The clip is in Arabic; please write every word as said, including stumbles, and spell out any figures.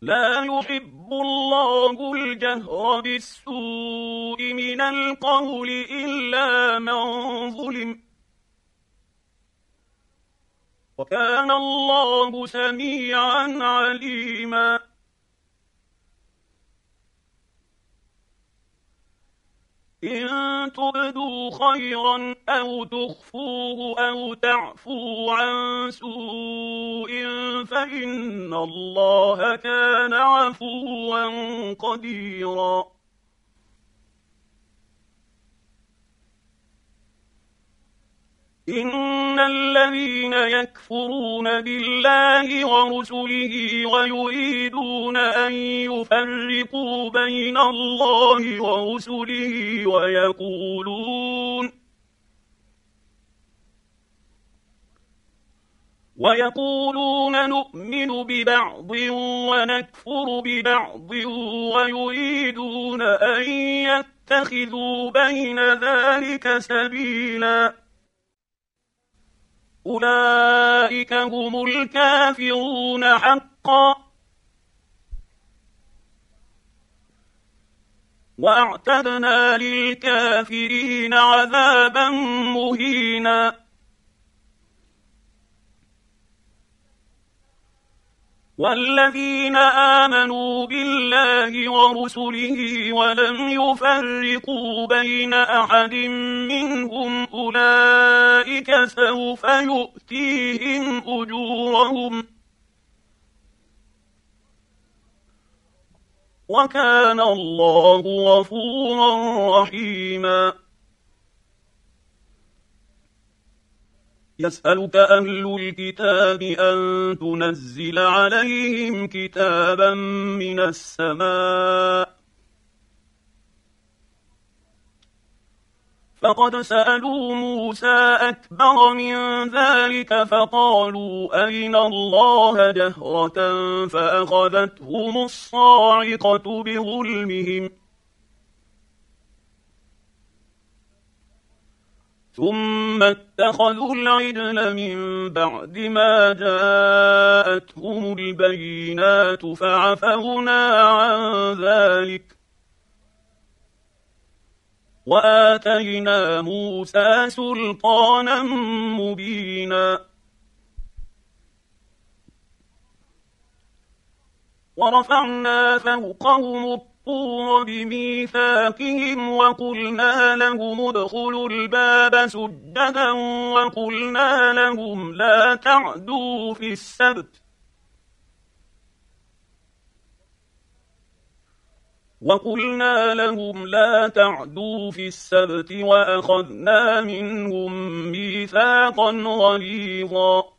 لا يحب الله الجهر بالسوء من القول إلا من ظلم، وكان الله سميعا عليما. إن تبدوا خيرا أو تخفوه أو تعفوا عن سوء فإن الله كان عفوا قديرا. إن الذين يكفرون بالله ورسله ويريدون أن يفرقوا بين الله ورسله ويقولون ويقولون نؤمن ببعض ونكفر ببعض ويريدون أن يتخذوا بين ذلك سبيلا، أولئك هم الكافرون حقا، وأعتدنا للكافرين عذابا مهينا. والذين آمنوا بالله ورسله ولم يفرقوا بين أحد منهم أولئك سوف يؤتيهم أجورهم، وكان الله غفورا رحيما. يسألك أهل الكتاب أن تنزل عليهم كتابا من السماء، فقد سألوا موسى أكبر من ذلك فقالوا أرنا الله جهرة فأخذتهم الصاعقة بظلمهم، ثم اتخذوا العجل من بعد ما جاءتهم البينات فعفونا عن ذلك، وآتينا موسى سلطانا مبينا. ورفعنا فوقهم الطور بميثاقهم وقلنا لهم ادخلوا الباب سجدا وقلنا لهم لا تعدوا في السبت وقلنا لهم لا تعدوا في السبت وأخذنا منهم ميثاقا غليظا.